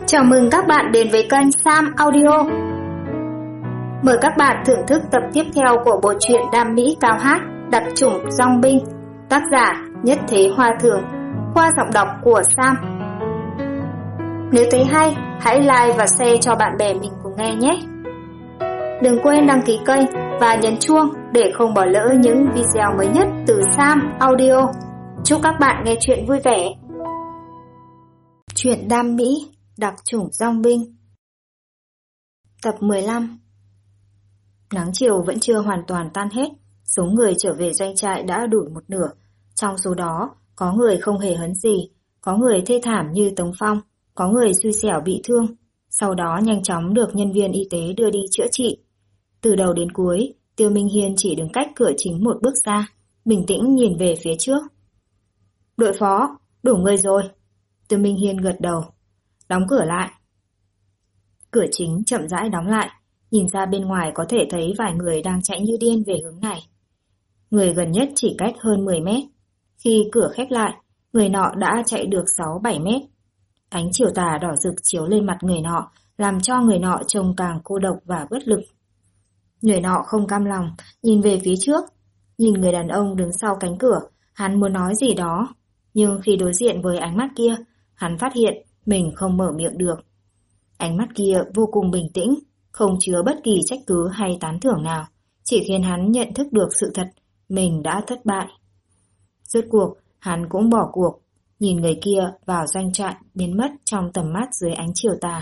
Chào mừng các bạn đến với kênh Sam Audio. Mời các bạn thưởng thức tập tiếp theo của bộ truyện Đam Mỹ Cao Hát, đặc chủng Dong Binh, tác giả Nhất Thế Hoa Thường, qua giọng đọc của Sam. Nếu thấy hay, hãy like và share cho bạn bè mình cùng nghe nhé. Đừng quên đăng ký kênh và nhấn chuông để không bỏ lỡ những video mới nhất từ Sam Audio. Chúc các bạn nghe chuyện vui vẻ. Truyện Đam Mỹ, đặc chủng Dong Binh, tập 15. Nắng chiều vẫn chưa hoàn toàn tan hết, số người trở về doanh trại đã đủ một nửa. Trong số đó, có người không hề hấn gì, có người thê thảm như Tống Phong, có người xui xẻo bị thương, sau đó nhanh chóng được nhân viên y tế đưa đi chữa trị. Từ đầu đến cuối, Tiêu Minh Hiên chỉ đứng cách cửa chính một bước xa, bình tĩnh nhìn về phía trước. Đội phó, đủ người rồi. Tiêu Minh Hiên gật đầu. Đóng cửa lại. Cửa chính chậm rãi đóng lại, nhìn ra bên ngoài có thể thấy vài người đang chạy như điên về hướng này. Người gần nhất chỉ cách hơn 10 mét. Khi cửa khép lại, người nọ đã chạy được 6-7 mét. Ánh chiều tà đỏ rực chiếu lên mặt người nọ, làm cho người nọ trông càng cô độc và bất lực. Người nọ không cam lòng, nhìn về phía trước. Nhìn người đàn ông đứng sau cánh cửa, hắn muốn nói gì đó. Nhưng khi đối diện với ánh mắt kia, hắn phát hiện mình không mở miệng được. Ánh mắt kia vô cùng bình tĩnh, không chứa bất kỳ trách cứ hay tán thưởng nào, chỉ khiến hắn nhận thức được sự thật, mình đã thất bại. Rốt cuộc, hắn cũng bỏ cuộc, nhìn người kia vào doanh trại biến mất trong tầm mắt dưới ánh chiều tà.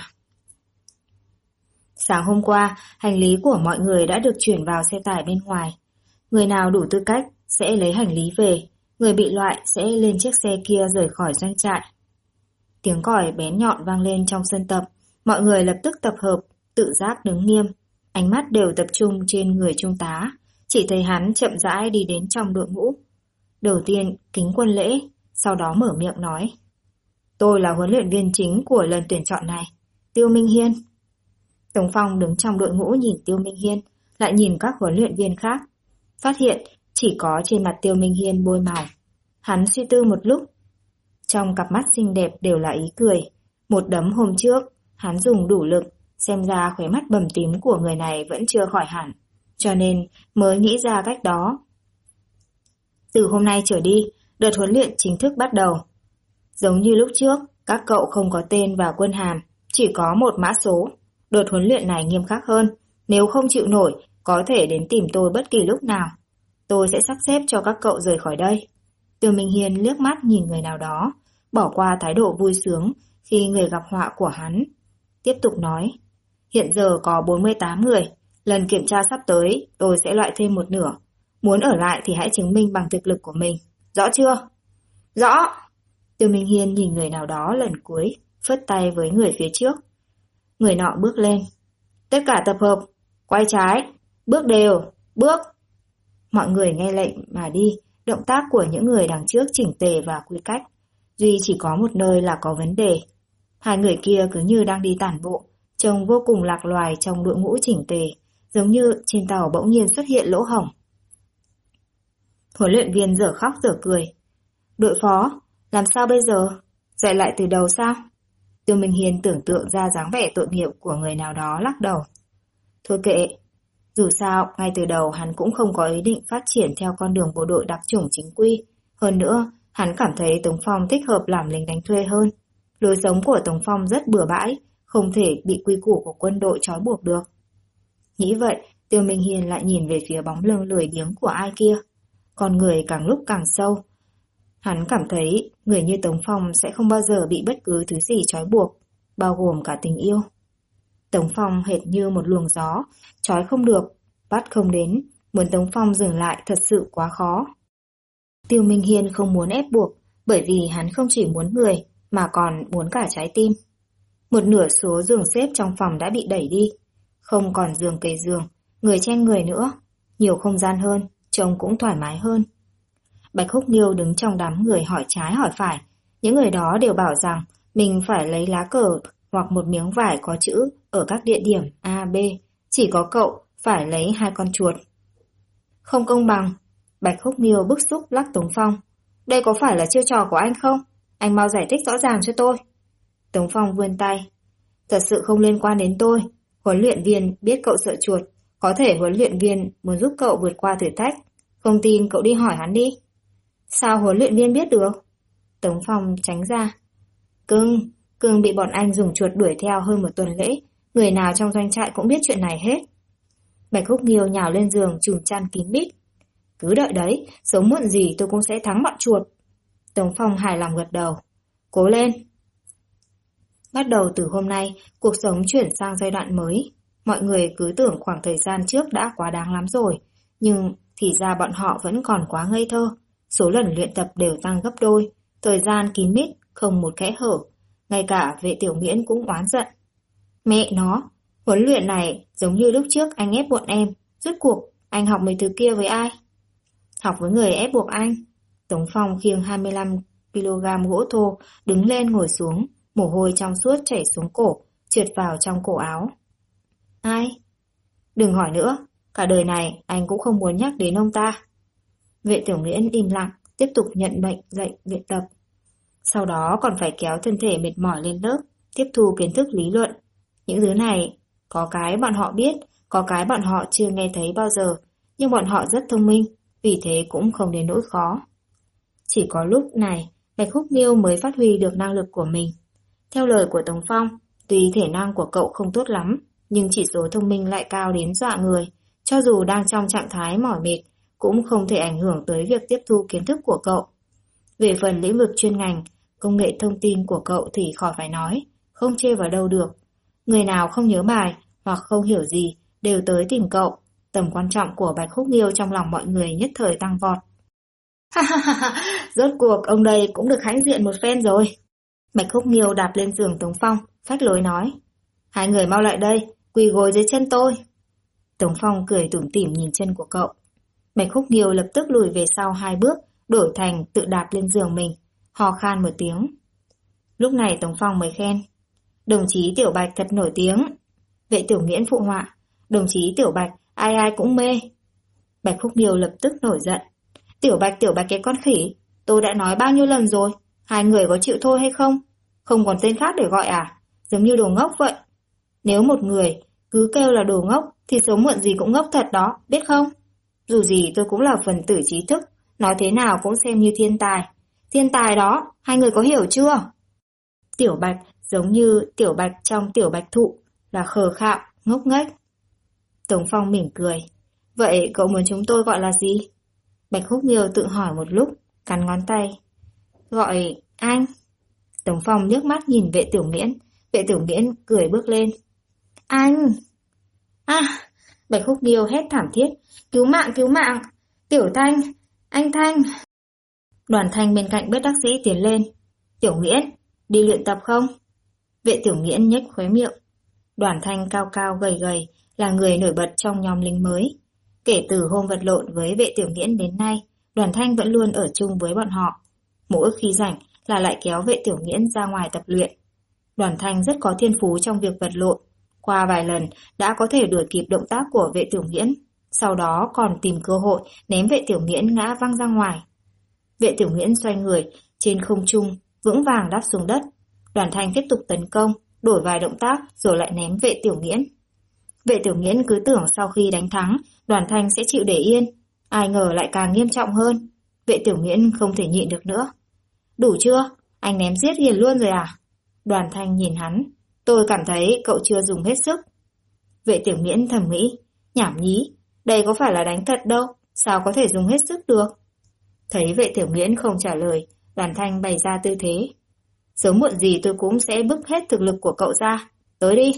Sáng hôm qua, hành lý của mọi người đã được chuyển vào xe tải bên ngoài. Người nào đủ tư cách sẽ lấy hành lý về, người bị loại sẽ lên chiếc xe kia rời khỏi doanh trại. Tiếng còi bén nhọn vang lên trong sân tập, mọi người lập tức tập hợp, tự giác đứng nghiêm, ánh mắt đều tập trung trên người trung tá, chỉ thấy hắn chậm rãi đi đến trong đội ngũ. Đầu tiên kính quân lễ, sau đó mở miệng nói: Tôi là huấn luyện viên chính của lần tuyển chọn này, Tiêu Minh Hiên. Tống Phong đứng trong đội ngũ nhìn Tiêu Minh Hiên, lại nhìn các huấn luyện viên khác, phát hiện chỉ có trên mặt Tiêu Minh Hiên bôi màu. Hắn suy tư một lúc, trong cặp mắt xinh đẹp đều là ý cười. Một đấm hôm trước, hắn dùng đủ lực, xem ra khóe mắt bầm tím của người này vẫn chưa khỏi hẳn, cho nên mới nghĩ ra cách đó. Từ hôm nay trở đi, đợt huấn luyện chính thức bắt đầu. Giống như lúc trước, các cậu không có tên và quân hàm, chỉ có một mã số. Đợt huấn luyện này nghiêm khắc hơn, nếu không chịu nổi, có thể đến tìm tôi bất kỳ lúc nào. Tôi sẽ sắp xếp cho các cậu rời khỏi đây. Tiêu Minh Hiên liếc mắt nhìn người nào đó, bỏ qua thái độ vui sướng khi người gặp họa của hắn. Tiếp tục nói, hiện giờ có 48 người, lần kiểm tra sắp tới tôi sẽ loại thêm một nửa. Muốn ở lại thì hãy chứng minh bằng thực lực của mình, rõ chưa? Rõ! Tiêu Minh Hiên nhìn người nào đó lần cuối, phất tay với người phía trước. Người nọ bước lên. Tất cả tập hợp, quay trái, bước đều, bước. Mọi người nghe lệnh mà đi, động tác của những người đằng trước chỉnh tề và quy cách. Duy chỉ có một nơi là có vấn đề. Hai người kia cứ như đang đi tản bộ, trông vô cùng lạc loài trong đội ngũ chỉnh tề, giống như trên tàu bỗng nhiên xuất hiện lỗ hổng. Huấn luyện viên dở khóc dở cười. Đội phó, làm sao bây giờ? Dạy lại từ đầu sao? Tiêu Minh Hiên tưởng tượng ra dáng vẻ tội nghiệp của người nào đó, lắc đầu. Thôi kệ, dù sao ngay từ đầu hắn cũng không có ý định phát triển theo con đường bộ đội đặc chủng chính quy. Hơn nữa, hắn cảm thấy Tống Phong thích hợp làm lính đánh thuê hơn. Lối sống của Tống Phong rất bừa bãi, không thể bị quy củ của quân đội trói buộc được. Nghĩ vậy, Tiêu Minh Hiên lại nhìn về phía bóng lưng lười biếng của ai kia. Con người càng lúc càng sâu. Hắn cảm thấy người như Tống Phong sẽ không bao giờ bị bất cứ thứ gì trói buộc, bao gồm cả tình yêu. Tống Phong hệt như một luồng gió, trói không được, bắt không đến, muốn Tống Phong dừng lại thật sự quá khó. Tiêu Minh Hiên không muốn ép buộc, bởi vì hắn không chỉ muốn người, mà còn muốn cả trái tim. Một nửa số giường xếp trong phòng đã bị đẩy đi, không còn giường kề giường, người chen người nữa, nhiều không gian hơn, trông cũng thoải mái hơn. Bạch Húc Nghiêu đứng trong đám người hỏi trái hỏi phải, những người đó đều bảo rằng mình phải lấy lá cờ hoặc một miếng vải có chữ ở các địa điểm A, B, chỉ có cậu phải lấy 2 con chuột. Không công bằng. Bạch Húc Nghiêu bức xúc lắc Tống Phong. Đây có phải là chiêu trò của anh không? Anh mau giải thích rõ ràng cho tôi. Tống Phong vươn tay. Thật sự không liên quan đến tôi. Huấn luyện viên biết cậu sợ chuột. Có thể huấn luyện viên muốn giúp cậu vượt qua thử thách. Không tin cậu đi hỏi hắn đi. Sao huấn luyện viên biết được? Tống Phong tránh ra. Cưng bị bọn anh dùng chuột đuổi theo hơn một tuần lễ. Người nào trong doanh trại cũng biết chuyện này hết. Bạch Húc Nghiêu nhào lên giường trùm chăn kín mít. Cứ đợi đấy, sớm muộn gì tôi cũng sẽ thắng bọn chuột. Tống Phong hài lòng gật đầu. Cố lên. Bắt đầu từ hôm nay, cuộc sống chuyển sang giai đoạn mới. Mọi người cứ tưởng khoảng thời gian trước đã quá đáng lắm rồi, nhưng thì ra bọn họ vẫn còn quá ngây thơ. Số lần luyện tập đều tăng gấp đôi, thời gian kín mít, không một kẽ hở. Ngay cả vệ tiểu Miễn cũng oán giận. Mẹ nó, huấn luyện này giống như lúc trước anh ép bọn em. Rốt cuộc, anh học mấy thứ kia với ai? Học với người ép buộc anh. Tống Phong khiêng 25 kg gỗ thô, đứng lên ngồi xuống, mồ hôi trong suốt chảy xuống cổ, trượt vào trong cổ áo. Ai? Đừng hỏi nữa, cả đời này anh cũng không muốn nhắc đến ông ta. Vệ tiểu Miễn im lặng, tiếp tục nhận mệnh lệnh luyện tập. Sau đó còn phải kéo thân thể mệt mỏi lên lớp, tiếp thu kiến thức lý luận. Những thứ này, có cái bọn họ biết, có cái bọn họ chưa nghe thấy bao giờ, nhưng bọn họ rất thông minh, vì thế cũng không đến nỗi khó. Chỉ có lúc này, Bạch Húc Nghiêu mới phát huy được năng lực của mình. Theo lời của Tống Phong, tuy thể năng của cậu không tốt lắm, nhưng chỉ số thông minh lại cao đến dọa người. Cho dù đang trong trạng thái mỏi mệt, cũng không thể ảnh hưởng tới việc tiếp thu kiến thức của cậu. Về phần lĩnh vực chuyên ngành, công nghệ thông tin của cậu thì khỏi phải nói, không chê vào đâu được. Người nào không nhớ bài hoặc không hiểu gì đều tới tìm cậu. Tầm quan trọng của Bạch Húc Nghiêu trong lòng mọi người nhất thời tăng vọt. Ha ha ha ha, rốt cuộc ông đây cũng được hãnh diện một phen rồi. Bạch Húc Nghiêu đạp lên giường Tống Phong, phách lối nói. Hai người mau lại đây, quỳ gối dưới chân tôi. Tống Phong cười tủm tỉm nhìn chân của cậu. Bạch Húc Nghiêu lập tức lùi về sau 2 bước, đổi thành tự đạp lên giường mình, hò khan một tiếng. Lúc này Tống Phong mới khen. Đồng chí Tiểu Bạch thật nổi tiếng. Vệ tiểu Miễn phụ họa. Đồng chí Tiểu Bạch, ai ai cũng mê. Bạch Húc Nghiêu lập tức nổi giận. Tiểu Bạch cái con khỉ. Tôi đã nói bao nhiêu lần rồi. Hai người có chịu thôi hay không? Không còn tên khác để gọi à? Giống như đồ ngốc vậy. Nếu một người cứ kêu là đồ ngốc thì sớm muộn gì cũng ngốc thật đó, biết không? Dù gì tôi cũng là phần tử trí thức, nói thế nào cũng xem như thiên tài. Thiên tài đó, hai người có hiểu chưa? Tiểu Bạch giống như Tiểu Bạch trong Tiểu Bạch Thụ, là khờ khạo, ngốc nghếch. Tống Phong mỉm cười. Vậy cậu muốn chúng tôi gọi là gì? Bạch Húc Nghiêu tự hỏi một lúc, cắn ngón tay. Gọi anh. Tống Phong liếc mắt nhìn vệ tiểu Miễn. Vệ tiểu Miễn cười bước lên. Anh! À! Bạch Húc Nghiêu hét thảm thiết. Cứu mạng, cứu mạng! Tiểu Thanh! Anh Thanh! Đoàn Thanh bên cạnh bất đắc dĩ tiến lên. Tiểu Miễn, đi luyện tập không? Vệ tiểu Miễn nhếch khóe miệng. Đoàn Thanh cao cao gầy gầy, là người nổi bật trong nhóm lính mới. Kể từ hôm vật lộn với vệ tiểu Miễn đến nay, Đoàn Thanh vẫn luôn ở chung với bọn họ. Mỗi khi rảnh là lại kéo vệ tiểu Miễn ra ngoài tập luyện. Đoàn Thanh rất có thiên phú trong việc vật lộn. Qua vài lần đã có thể đuổi kịp động tác của vệ tiểu Miễn. Sau đó còn tìm cơ hội ném vệ tiểu Miễn ngã văng ra ngoài. Vệ tiểu Miễn xoay người trên không trung, vững vàng đáp xuống đất. Đoàn Thanh tiếp tục tấn công, đổi vài động tác rồi lại ném vệ tiểu Miễn. Vệ tiểu Miễn cứ tưởng sau khi đánh thắng, Đoàn Thanh sẽ chịu để yên. Ai ngờ lại càng nghiêm trọng hơn. Vệ tiểu Miễn không thể nhịn được nữa. Đủ chưa? Anh ném giết Hiền luôn rồi à? Đoàn Thanh nhìn hắn. Tôi cảm thấy cậu chưa dùng hết sức. Vệ tiểu Miễn thầm nghĩ. Nhảm nhí, đây có phải là đánh thật đâu, sao có thể dùng hết sức được? Thấy vệ tiểu Miễn không trả lời, Đoàn Thanh bày ra tư thế. Sớm muộn gì tôi cũng sẽ bức hết thực lực của cậu ra. Tới đi.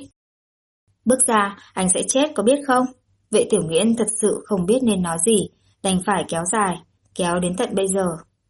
Bước ra, anh sẽ chết có biết không? Vệ tiểu Miễn thật sự không biết nên nói gì, đành phải kéo dài, kéo đến tận bây giờ.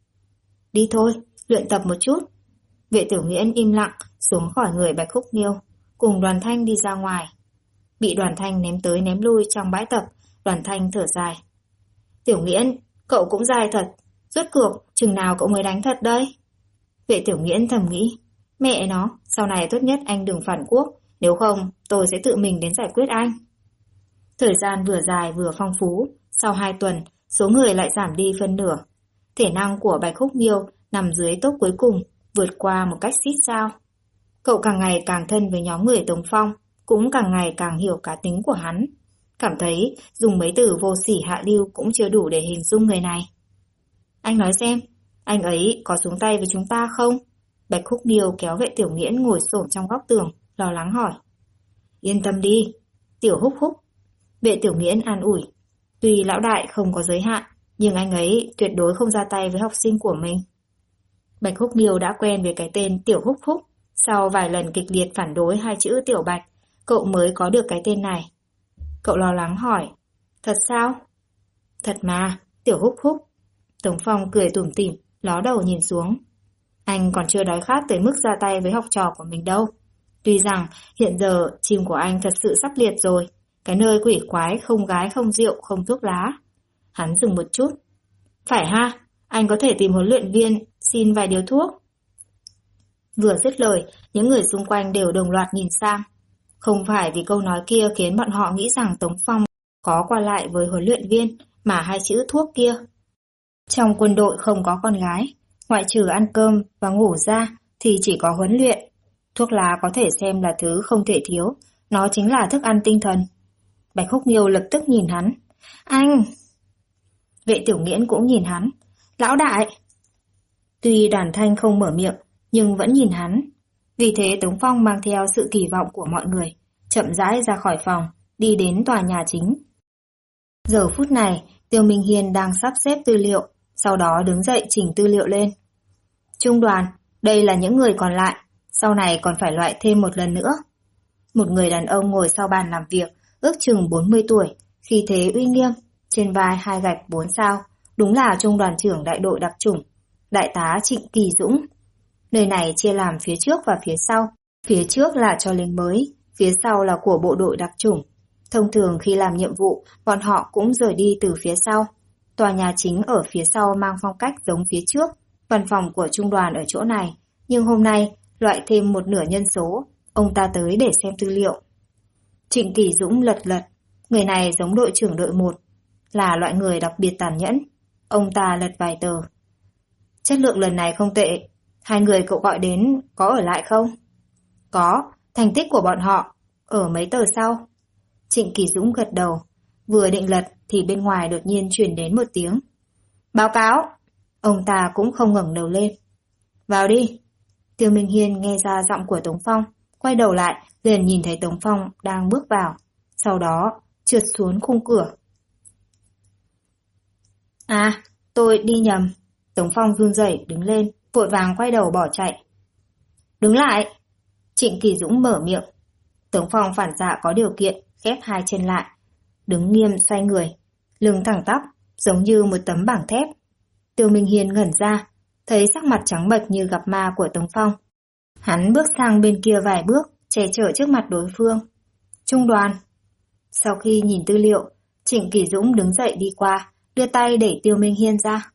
Đi thôi, luyện tập một chút. Vệ tiểu Miễn im lặng, xuống khỏi người Bạch Húc Nghiêu, cùng Đoàn Thanh đi ra ngoài. Bị Đoàn Thanh ném tới ném lui trong bãi tập, Đoàn Thanh thở dài. Tiểu Miễn, cậu cũng dài thật, rốt cuộc, chừng nào cậu mới đánh thật đây? Vệ tiểu Miễn thầm nghĩ, mẹ nó, sau này tốt nhất anh đừng phản quốc, nếu không tôi sẽ tự mình đến giải quyết anh. Thời gian vừa dài vừa phong phú, sau 2 tuần, số người lại giảm đi phân nửa. Thể năng của Bạch Húc Nghiêu nằm dưới tốc cuối cùng, vượt qua một cách xít sao. Cậu càng ngày càng thân với nhóm người Tống Phong, cũng càng ngày càng hiểu cá tính của hắn. Cảm thấy dùng mấy từ vô sỉ hạ lưu cũng chưa đủ để hình dung người này. Anh nói xem, anh ấy có xuống tay với chúng ta không? Bạch Khúc Điêu kéo Vệ Tiểu Nghiễn ngồi xổm trong góc tường, lo lắng hỏi. Yên tâm đi, Tiểu Húc Húc. Vệ Tiểu Nghiễn an ủi. Tuy lão đại không có giới hạn, nhưng anh ấy tuyệt đối không ra tay với học sinh của mình. Bạch Húc Điêu đã quen với cái tên Tiểu Húc Húc. Sau vài lần kịch liệt phản đối hai chữ Tiểu Bạch, cậu mới có được cái tên này. Cậu lo lắng hỏi. Thật sao? Thật mà, Tiểu Húc Húc. Tống Phong cười tủm tỉm, ló đầu nhìn xuống. Anh còn chưa đói khát tới mức ra tay với học trò của mình đâu. Tuy rằng hiện giờ chim của anh thật sự sắp liệt rồi. Cái nơi quỷ quái không gái không rượu không thuốc lá. Hắn dừng một chút. Phải ha, anh có thể tìm huấn luyện viên xin vài điếu thuốc. Vừa dứt lời, những người xung quanh đều đồng loạt nhìn sang. Không phải vì câu nói kia khiến bọn họ nghĩ rằng Tống Phong có qua lại với huấn luyện viên, mà hai chữ thuốc kia. Trong quân đội không có con gái, ngoại trừ ăn cơm và ngủ ra thì chỉ có huấn luyện. Thuốc lá có thể xem là thứ không thể thiếu, nó chính là thức ăn tinh thần. Bạch Húc Nghiêu lập tức nhìn hắn. Anh! Vệ Tiểu Nghiễn cũng nhìn hắn. Lão đại! Tuy Đàn Thanh không mở miệng, nhưng vẫn nhìn hắn. Vì thế Tống Phong mang theo sự kỳ vọng của mọi người, chậm rãi ra khỏi phòng, đi đến tòa nhà chính. Giờ phút này, Tiêu Minh Hiên đang sắp xếp tư liệu, sau đó đứng dậy chỉnh tư liệu lên. Trung đoàn, đây là những người còn lại, sau này còn phải loại thêm một lần nữa. Một người đàn ông ngồi sau bàn làm việc, ước chừng 40 tuổi, khí thế uy nghiêm, trên vai 2 gạch 4 sao, đúng là trung đoàn trưởng đại đội đặc chủng, đại tá Trịnh Kỳ Dũng. Nơi này chia làm phía trước và phía sau. Phía trước là cho lính mới, phía sau là của bộ đội đặc chủng. Thông thường khi làm nhiệm vụ, bọn họ cũng rời đi từ phía sau. Tòa nhà chính ở phía sau mang phong cách giống phía trước. Văn phòng của trung đoàn ở chỗ này, nhưng hôm nay loại thêm một nửa nhân số. Ông ta tới để xem tư liệu. Trịnh Kỳ Dũng lật lật. Người này giống đội trưởng đội 1, là loại người đặc biệt tàn nhẫn. Ông ta lật vài tờ. Chất lượng lần này không tệ. Hai người cậu gọi đến có ở lại không? Có, thành tích của bọn họ ở mấy tờ sau. Trịnh Kỳ Dũng gật đầu. Vừa định lật thì bên ngoài đột nhiên truyền đến một tiếng. Báo cáo! Ông ta cũng không ngẩng đầu lên. Vào đi! Tiêu Minh Hiên nghe ra giọng của Tống Phong, quay đầu lại liền nhìn thấy Tống Phong đang bước vào, sau đó trượt xuống khung cửa. À, tôi đi nhầm. Tống Phong run rẩy đứng lên, vội vàng quay đầu bỏ chạy. Đứng lại! Trịnh Kỳ Dũng mở miệng. Tống Phong phản xạ có điều kiện, khép hai chân lại, đứng nghiêm xoay người, lưng thẳng tắp, giống như một tấm bảng thép. Tiêu Minh Hiên ngẩn ra, thấy sắc mặt trắng bệch như gặp ma của Tống Phong. Hắn bước sang bên kia vài bước, che chở trước mặt đối phương. Trung đoàn! Sau khi nhìn tư liệu, Trịnh Kỳ Dũng đứng dậy đi qua, đưa tay đẩy Tiêu Minh Hiên ra.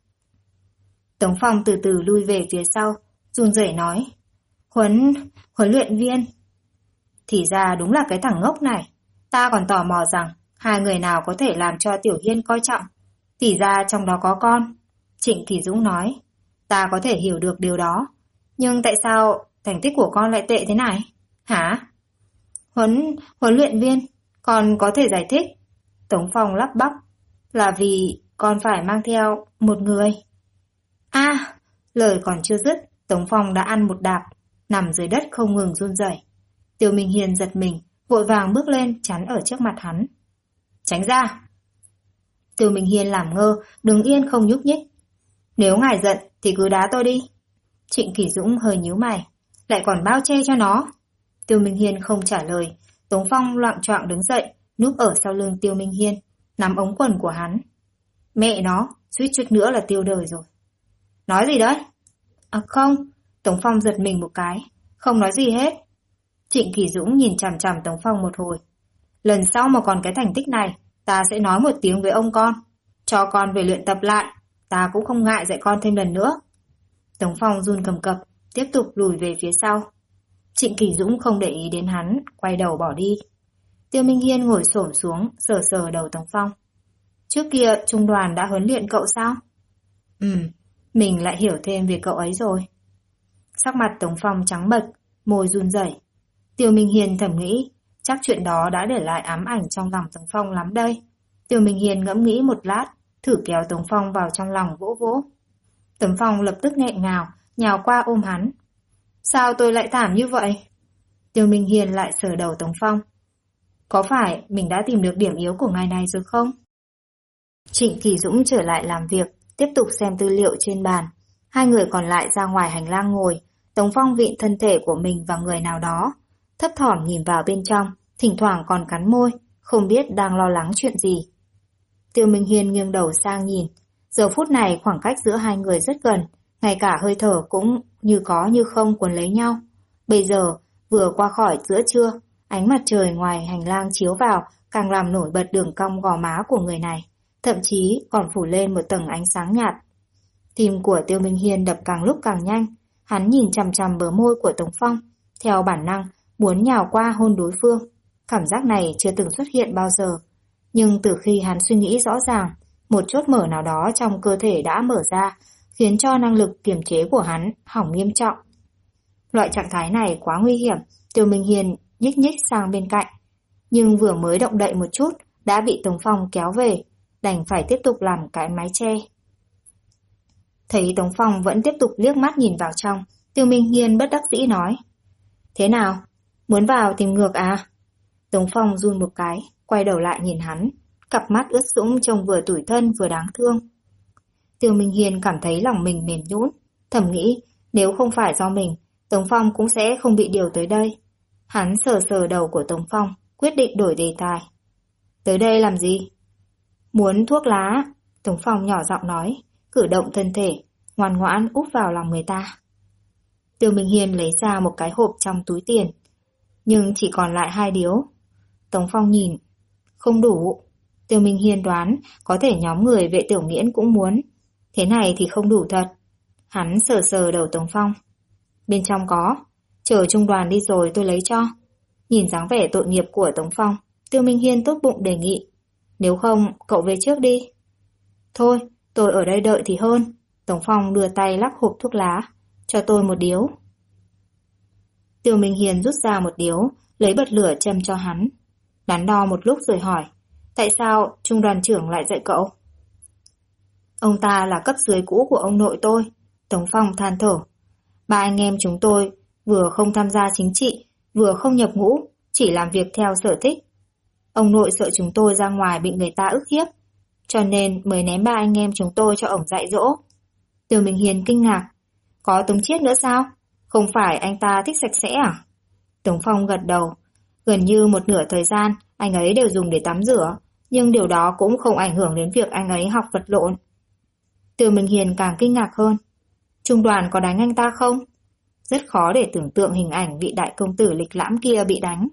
Tống Phong từ từ lui về phía sau, run rẩy nói. Huấn luyện viên. Thì ra đúng là cái thằng ngốc này. Ta còn tò mò rằng hai người nào có thể làm cho Tiểu Hiên coi trọng. Thì ra trong đó có con. Trịnh Kỳ Dũng nói. Ta có thể hiểu được điều đó. Nhưng tại sao thành tích của con lại tệ thế này? Hả? Huấn luyện viên, con có thể giải thích. Tống Phong lắp bắp. Là vì con phải mang theo một người. À, lời còn chưa dứt, Tống Phong đã ăn một đạp, nằm dưới đất không ngừng run rẩy. Tiêu Minh Hiên giật mình, vội vàng bước lên chắn ở trước mặt hắn. Tránh ra! Tiêu Minh Hiên làm ngơ, đứng yên không nhúc nhích. Nếu ngài giận thì cứ đá tôi đi. Trịnh Kỳ Dũng hơi nhíu mày, lại còn bao che cho nó. Tiêu Minh Hiên không trả lời. Tống Phong loạng choạng đứng dậy, núp ở sau lưng Tiêu Minh Hiên, nắm ống quần của hắn. Mẹ nó, suýt chút nữa là tiêu đời rồi. Nói gì đấy? À không, Tống Phong giật mình một cái, không nói gì hết. Trịnh Kỳ Dũng nhìn chằm chằm Tống Phong một hồi. Lần sau mà còn cái thành tích này, ta sẽ nói một tiếng với ông con. Cho con về luyện tập lại, ta cũng không ngại dạy con thêm lần nữa. Tống Phong run cầm cập, tiếp tục lùi về phía sau. Trịnh Kỳ Dũng không để ý đến hắn, quay đầu bỏ đi. Tiêu Minh Hiên ngồi xổm xuống, sờ sờ đầu Tống Phong. Trước kia trung đoàn đã huấn luyện cậu sao? Mình lại hiểu thêm về cậu ấy rồi. Sắc mặt Tống Phong trắng bệch, môi run rẩy. Tiêu Minh Hiên thầm nghĩ, chắc chuyện đó đã để lại ám ảnh trong lòng Tống Phong lắm đây. Tiêu Minh Hiên ngẫm nghĩ một lát, thử kéo Tống Phong vào trong lòng vỗ vỗ. Tống Phong lập tức nghẹn ngào, nhào qua ôm hắn. Sao tôi lại thảm như vậy? Tiêu Minh Hiên lại sờ đầu Tống Phong. Có phải mình đã tìm được điểm yếu của ngài này rồi không? Trịnh Kỳ Dũng trở lại làm việc, tiếp tục xem tư liệu trên bàn. Hai người còn lại ra ngoài hành lang ngồi. Tống Phong vịn thân thể của mình vào người nào đó, thấp thỏm nhìn vào bên trong, thỉnh thoảng còn cắn môi, không biết đang lo lắng chuyện gì. Tiêu Minh Hiên nghiêng đầu sang nhìn. Giờ phút này khoảng cách giữa hai người rất gần, ngay cả hơi thở cũng như có như không cuốn lấy nhau. Bây giờ, vừa qua khỏi giữa trưa, ánh mặt trời ngoài hành lang chiếu vào càng làm nổi bật đường cong gò má của người này, thậm chí còn phủ lên một tầng ánh sáng nhạt. Tim của Tiêu Minh Hiên đập càng lúc càng nhanh, hắn nhìn chằm chằm bờ môi của Tống Phong, theo bản năng muốn nhào qua hôn đối phương. Cảm giác này chưa từng xuất hiện bao giờ, nhưng từ khi hắn suy nghĩ rõ ràng, một chốt mở nào đó trong cơ thể đã mở ra, khiến cho năng lực kiềm chế của hắn hỏng nghiêm trọng. Loại trạng thái này quá nguy hiểm, Tiêu Minh Hiên nhích nhích sang bên cạnh, nhưng vừa mới động đậy một chút đã bị Tống Phong kéo về, đành phải tiếp tục làm cái mái che. Thấy Tống Phong vẫn tiếp tục liếc mắt nhìn vào trong, Tiêu Minh Hiên bất đắc dĩ nói. Thế nào? Muốn vào tìm ngược à? Tống Phong run một cái, quay đầu lại nhìn hắn, cặp mắt ướt sũng trông vừa tủi thân vừa đáng thương. Tiêu Minh Hiên cảm thấy lòng mình mềm nhũn, thầm nghĩ nếu không phải do mình, Tống Phong cũng sẽ không bị điều tới đây. Hắn sờ sờ đầu của Tống Phong, quyết định đổi đề tài. Tới đây làm gì? Muốn thuốc lá, Tống Phong nhỏ giọng nói, cử động thân thể, ngoan ngoãn úp vào lòng người ta. Tiêu Minh Hiên lấy ra một cái hộp trong túi tiền, nhưng chỉ còn lại 2 điếu. Tống Phong nhìn, không đủ. Tiêu Minh Hiên đoán có thể nhóm người Vệ Tiểu Nghiễn cũng muốn, thế này thì không đủ thật. Hắn sờ sờ đầu Tống Phong. Bên trong có, chờ trung đoàn đi rồi tôi lấy cho. Nhìn dáng vẻ tội nghiệp của Tống Phong, Tiêu Minh Hiên tốt bụng đề nghị, nếu không cậu về trước đi. Thôi, tôi ở đây đợi thì hơn. Tống Phong đưa tay lắc hộp thuốc lá, cho tôi một điếu. Tiêu Minh Hiên rút ra một điếu, lấy bật lửa châm cho hắn. Đắn đo một lúc rồi hỏi, tại sao trung đoàn trưởng lại dạy cậu? Ông ta là cấp dưới cũ của ông nội tôi. Tống Phong than thở. 3 anh em chúng tôi vừa không tham gia chính trị, vừa không nhập ngũ, chỉ làm việc theo sở thích. Ông nội sợ chúng tôi ra ngoài bị người ta ức hiếp, cho nên mới ném 3 anh em chúng tôi cho ổng dạy dỗ. Tiêu Minh Hiên kinh ngạc. Có Tống Chiết nữa sao? Không phải anh ta thích sạch sẽ à? Tống Phong gật đầu. Gần như một nửa thời gian anh ấy đều dùng để tắm rửa, nhưng điều đó cũng không ảnh hưởng đến việc anh ấy học vật lộn. Tiêu Minh Hiên càng kinh ngạc hơn. Trung đoàn có đánh anh ta không? Rất khó để tưởng tượng hình ảnh vị đại công tử lịch lãm kia bị đánh.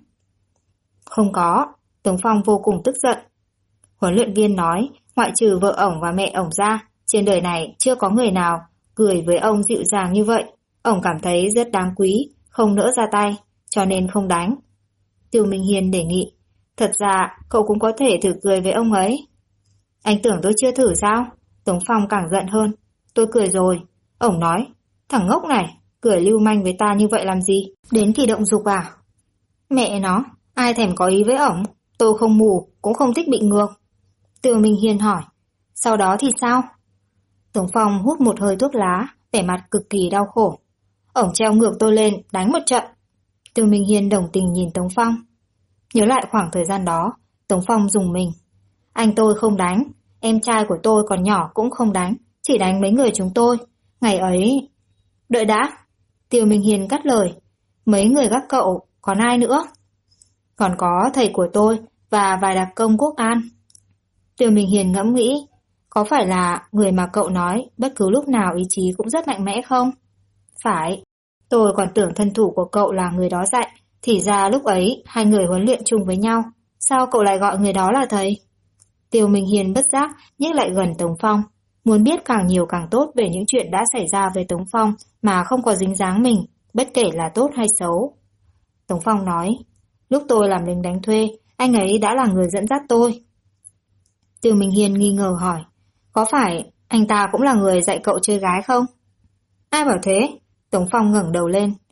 Không có. Tống Phong vô cùng tức giận. Huấn luyện viên nói, ngoại trừ vợ ổng và mẹ ổng ra, trên đời này chưa có người nào cười với ông dịu dàng như vậy. Ổng cảm thấy rất đáng quý, không nỡ ra tay, cho nên không đánh. Tiêu Minh Hiên đề nghị, thật ra cậu cũng có thể thử cười với ông ấy. Anh tưởng tôi chưa thử sao? Tống Phong càng giận hơn. Tôi cười rồi. Ổng nói, thằng ngốc này, cười lưu manh với ta như vậy làm gì? Đến kỳ động dục à? Mẹ nó, ai thèm có ý với ổng? Tôi không mù, cũng không thích bị ngược. Tiêu Minh Hiên hỏi, sau đó thì sao? Tống Phong hút một hơi thuốc lá, vẻ mặt cực kỳ đau khổ. Ổng treo ngược tôi lên, đánh một trận. Tiêu Minh Hiên đồng tình nhìn Tống Phong. Nhớ lại khoảng thời gian đó, Tống Phong rùng mình. Anh tôi không đánh, em trai của tôi còn nhỏ cũng không đánh, chỉ đánh mấy người chúng tôi. Ngày ấy... Đợi đã. Tiêu Minh Hiên cắt lời. Mấy người các cậu, còn ai nữa? Còn có thầy của tôi và vài đặc công Quốc An. Tiêu Minh Hiên ngẫm nghĩ, có phải là người mà cậu nói bất cứ lúc nào ý chí cũng rất mạnh mẽ không? Phải. Tôi còn tưởng thân thủ của cậu là người đó dạy, thì ra lúc ấy hai người huấn luyện chung với nhau. Sao cậu lại gọi người đó là thầy? Tiêu Minh Hiên bất giác nhích lại gần Tống Phong, muốn biết càng nhiều càng tốt về những chuyện đã xảy ra với Tống Phong mà không có dính dáng mình, bất kể là tốt hay xấu. Tống Phong nói, lúc tôi làm lính đánh thuê, anh ấy đã là người dẫn dắt tôi. Tiêu Minh Hiên nghi ngờ hỏi, có phải anh ta cũng là người dạy cậu chơi gái không? Ai bảo thế? Tống Phong ngẩng đầu lên.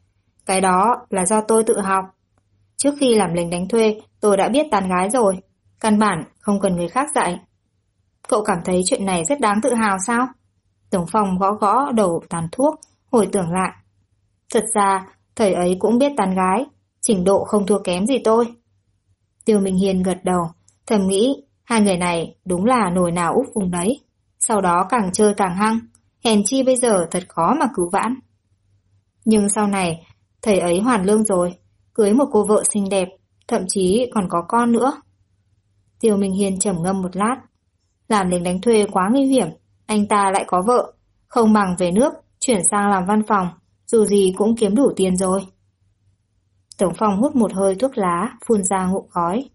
Cái đó là do tôi tự học. Trước khi làm lính đánh thuê, tôi đã biết tán gái rồi. Căn bản không cần người khác dạy. Cậu cảm thấy chuyện này rất đáng tự hào sao? Tống Phong gõ gõ đầu tàn thuốc, hồi tưởng lại. Thật ra, thầy ấy cũng biết tán gái, trình độ không thua kém gì tôi. Tiêu Minh Hiên gật đầu, thầm nghĩ hai người này đúng là nồi nào úp vùng đấy. Sau đó càng chơi càng hăng, hèn chi bây giờ thật khó mà cứu vãn. Nhưng sau này, thầy ấy hoàn lương rồi, cưới một cô vợ xinh đẹp, thậm chí còn có con nữa. Tiêu Minh Hiên trầm ngâm một lát. Làm lính đánh thuê quá nguy hiểm, anh ta lại có vợ, không bằng về nước, chuyển sang làm văn phòng, dù gì cũng kiếm đủ tiền rồi. Tống Phong hút một hơi thuốc lá, phun ra ngụm khói.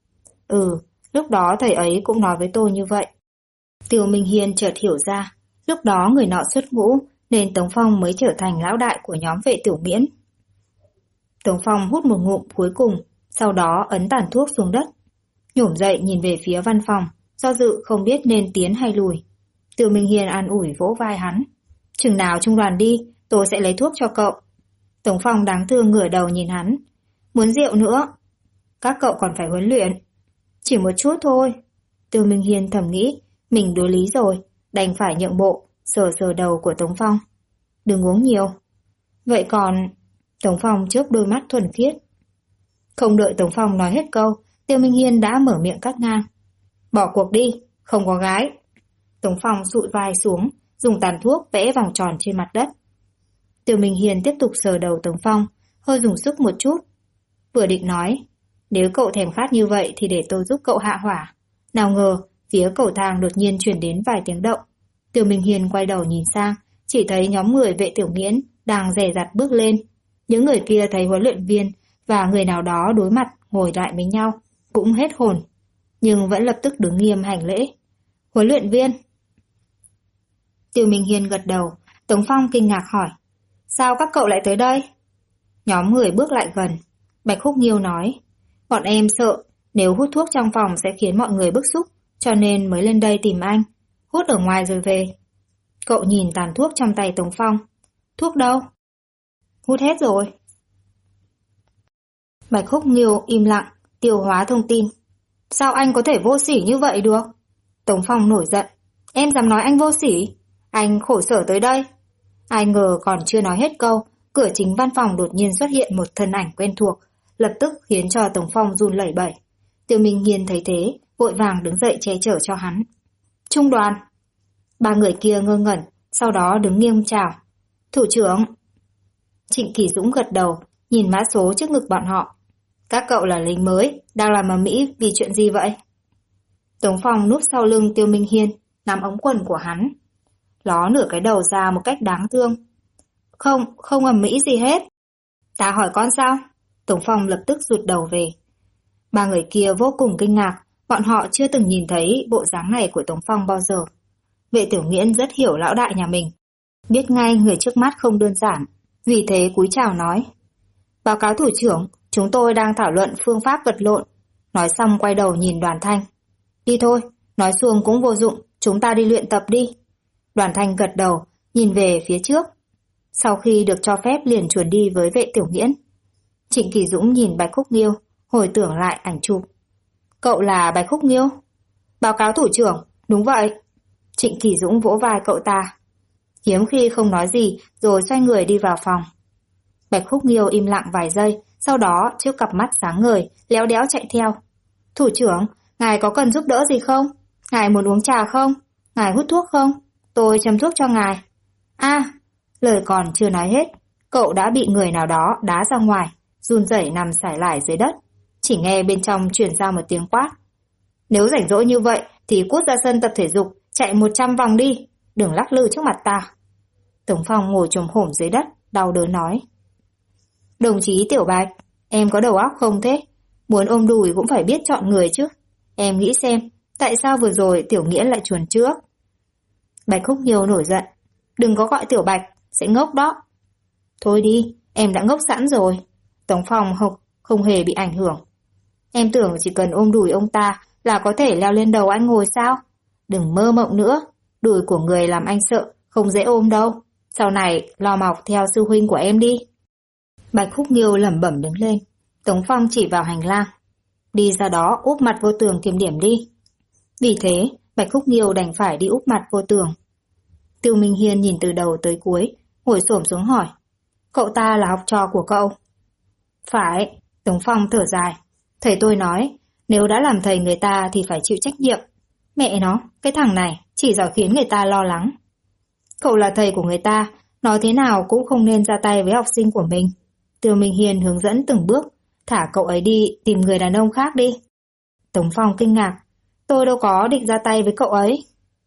Lúc đó thầy ấy cũng nói với tôi như vậy. Tiêu Minh Hiên chợt hiểu ra, lúc đó người nọ xuất ngũ, nên Tống Phong mới trở thành lão đại của nhóm vệ tiểu miễn. Tống Phong hút một ngụm cuối cùng, sau đó ấn tàn thuốc xuống đất. Nhổm dậy nhìn về phía văn phòng, do dự không biết nên tiến hay lùi. Tiêu Minh Hiên an ủi vỗ vai hắn. Chừng nào trung đoàn đi, tôi sẽ lấy thuốc cho cậu. Tống Phong đáng thương ngửa đầu nhìn hắn. Muốn rượu nữa? Các cậu còn phải huấn luyện. Chỉ một chút thôi. Tiêu Minh Hiên thầm nghĩ, mình đối lý rồi, đành phải nhượng bộ, sờ sờ đầu của Tống Phong. Đừng uống nhiều. Vậy còn... Tống Phong chớp đôi mắt thuần khiết. Không đợi Tống Phong nói hết câu, Tiêu Minh Hiên đã mở miệng cắt ngang. Bỏ cuộc đi, không có gái. Tống Phong dụi vai xuống, dùng tàn thuốc vẽ vòng tròn trên mặt đất. Tiêu Minh Hiên tiếp tục sờ đầu Tống Phong, hơi dùng sức một chút. Vừa định nói, nếu cậu thèm khát như vậy thì để tôi giúp cậu hạ hỏa. Nào ngờ, phía cầu thang đột nhiên truyền đến vài tiếng động. Tiêu Minh Hiên quay đầu nhìn sang, chỉ thấy nhóm người vệ tiểu nghiễn đang dè dặt bước lên. Những người kia thấy huấn luyện viên và người nào đó đối mặt ngồi lại với nhau, cũng hết hồn, nhưng vẫn lập tức đứng nghiêm hành lễ. Huấn luyện viên. Tiêu Minh Hiên gật đầu, Tống Phong kinh ngạc hỏi. Sao các cậu lại tới đây? Nhóm người bước lại gần. Bạch Khúc Nghiêu nói, bọn em sợ nếu hút thuốc trong phòng sẽ khiến mọi người bức xúc, cho nên mới lên đây tìm anh. Hút ở ngoài rồi về. Cậu nhìn tàn thuốc trong tay Tống Phong. Thuốc đâu? Hút hết rồi. Bạch Khúc Nghiêu im lặng, tiêu hóa thông tin. Sao anh có thể vô sỉ như vậy được? Tống Phong nổi giận. Em dám nói anh vô sỉ? Anh khổ sở tới đây. Ai ngờ còn chưa nói hết câu, cửa chính văn phòng đột nhiên xuất hiện một thân ảnh quen thuộc, lập tức khiến cho Tống Phong run lẩy bẩy. Tiêu Minh Hiên thấy thế, vội vàng đứng dậy che chở cho hắn. Trung đoàn. Ba người kia ngơ ngẩn, sau đó đứng nghiêm chào. Thủ trưởng. Trịnh Kỳ Dũng gật đầu, nhìn mã số trước ngực bọn họ. Các cậu là lính mới, đang làm ở Mỹ vì chuyện gì vậy? Tống Phong núp sau lưng Tiêu Minh Hiên, nắm ống quần của hắn. Ló nửa cái đầu ra một cách đáng thương. Không ầm ĩ gì hết. Ta hỏi con sao? Tống Phong lập tức rụt đầu về. Ba người kia vô cùng kinh ngạc, bọn họ chưa từng nhìn thấy bộ dáng này của Tống Phong bao giờ. Vệ Tiểu Nghiễn rất hiểu lão đại nhà mình, biết ngay người trước mắt không đơn giản, vì thế cúi chào nói. Báo cáo thủ trưởng, chúng tôi đang thảo luận phương pháp vật lộn. Nói xong quay đầu nhìn Đoàn Thanh. Đi thôi, nói xuông cũng vô dụng, chúng ta đi luyện tập đi. Đoàn Thanh gật đầu, nhìn về phía trước. Sau khi được cho phép liền chuồn đi với Vệ Tiểu Nghiễn. Trịnh Kỳ Dũng nhìn Bạch Khúc Nghiêu, hồi tưởng lại ảnh chụp. Cậu là Bạch Khúc Nghiêu? Báo cáo thủ trưởng, đúng vậy. Trịnh Kỳ Dũng vỗ vai cậu ta. Hiếm khi không nói gì, rồi xoay người đi vào phòng. Bạch Khúc Nghiêu im lặng vài giây, sau đó trước cặp mắt sáng ngời, léo đéo chạy theo. Thủ trưởng, ngài có cần giúp đỡ gì không? Ngài muốn uống trà không? Ngài hút thuốc không? Tôi châm thuốc cho ngài. Lời còn chưa nói hết, cậu đã bị người nào đó đá ra ngoài, run rẩy nằm sải lải dưới đất. Chỉ nghe bên trong truyền ra một tiếng quát. Nếu rảnh rỗi như vậy thì cút ra sân tập thể dục, chạy 100 vòng đi, đừng lắc lư trước mặt ta. Tống Phong ngồi chồm hổm dưới đất, đau đớn nói. Đồng chí Tiểu Bạch, em có đầu óc không thế? Muốn ôm đùi cũng phải biết chọn người chứ. Em nghĩ xem, tại sao vừa rồi Tiểu Nghiễn lại chuồn trước? Bạch Khúc Nghiêu nổi giận. Đừng có gọi Tiểu Bạch, sẽ ngốc đó. Thôi đi, em đã ngốc sẵn rồi. Tống Phong không hề bị ảnh hưởng. Em tưởng chỉ cần ôm đùi ông ta là có thể leo lên đầu anh ngồi sao? Đừng mơ mộng nữa, đùi của người làm anh sợ, không dễ ôm đâu. Sau này lo mọc theo sư huynh của em đi. Bạch Khúc Nghiêu lẩm bẩm đứng lên. Tống Phong chỉ vào hành lang. Đi ra đó úp mặt vô tường kiểm điểm đi. Vì thế, Bạch Khúc Nghiêu đành phải đi úp mặt vô tường. Tiêu Minh Hiên nhìn từ đầu tới cuối, ngồi xổm xuống hỏi. Cậu ta là học trò của cậu? Phải, Tống Phong thở dài. Thầy tôi nói, nếu đã làm thầy người ta thì phải chịu trách nhiệm. Mẹ nó, cái thằng này chỉ giỏi khiến người ta lo lắng. Cậu là thầy của người ta, nói thế nào cũng không nên ra tay với học sinh của mình. Tiêu Minh Hiên hướng dẫn từng bước, thả cậu ấy đi tìm người đàn ông khác đi. Tống Phong kinh ngạc, tôi đâu có định ra tay với cậu ấy.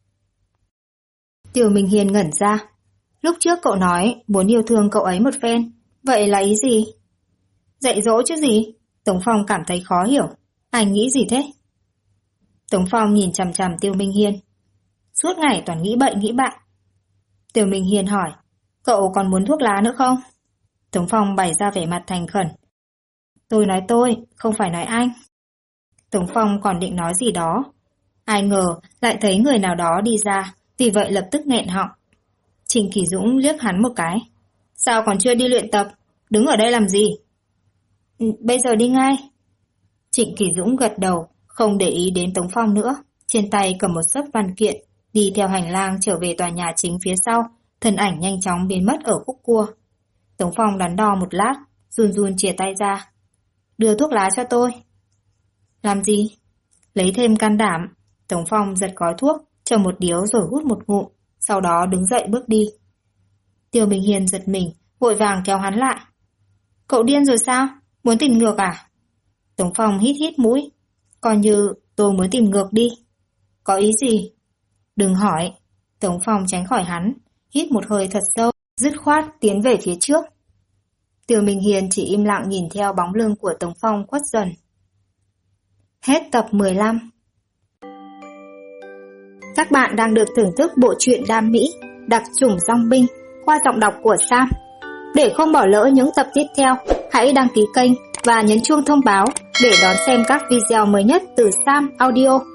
Tiêu Minh Hiên ngẩn ra. Lúc trước cậu nói muốn yêu thương cậu ấy một phen, vậy là ý gì? Dạy dỗ chứ gì? Tống Phong cảm thấy khó hiểu. Anh nghĩ gì thế? Tống Phong nhìn chằm chằm Tiêu Minh Hiên. Suốt ngày toàn nghĩ bậy nghĩ bạ. Tiêu Minh Hiên hỏi, cậu còn muốn thuốc lá nữa không? Tống Phong bày ra vẻ mặt thành khẩn. Tôi nói tôi, không phải nói anh. Tống Phong còn định nói gì đó. Ai ngờ lại thấy người nào đó đi ra, vì vậy lập tức nghẹn họng. Trịnh Kỳ Dũng liếc hắn một cái. Sao còn chưa đi luyện tập? Đứng ở đây làm gì? Bây giờ đi ngay. Trịnh Kỳ Dũng gật đầu, không để ý đến Tống Phong nữa. Trên tay cầm một xấp văn kiện, đi theo hành lang trở về tòa nhà chính phía sau, thân ảnh nhanh chóng biến mất ở khúc cua. Tống Phong đắn đo một lát, run run chìa tay ra. Đưa thuốc lá cho tôi. Làm gì? Lấy thêm can đảm. Tống Phong giật gói thuốc, châm một điếu rồi hút một ngụm, sau đó đứng dậy bước đi. Tiêu Minh Hiên giật mình, vội vàng kéo hắn lại. Cậu điên rồi sao? Muốn tìm ngược à? Tống Phong hít hít mũi. Coi như tôi muốn tìm ngược đi. Có ý gì? Đừng hỏi. Tống Phong tránh khỏi hắn, hít một hơi thật sâu, dứt khoát tiến về phía trước. Tiêu Minh Hiên chỉ im lặng nhìn theo bóng lưng của Tống Phong khuất dần. Hết tập 15. Các bạn đang được thưởng thức bộ truyện đam mỹ Đặc chủng dòng binh qua giọng đọc của Sam. Để không bỏ lỡ những tập tiếp theo, hãy đăng ký kênh và nhấn chuông thông báo để đón xem các video mới nhất từ Sam Audio.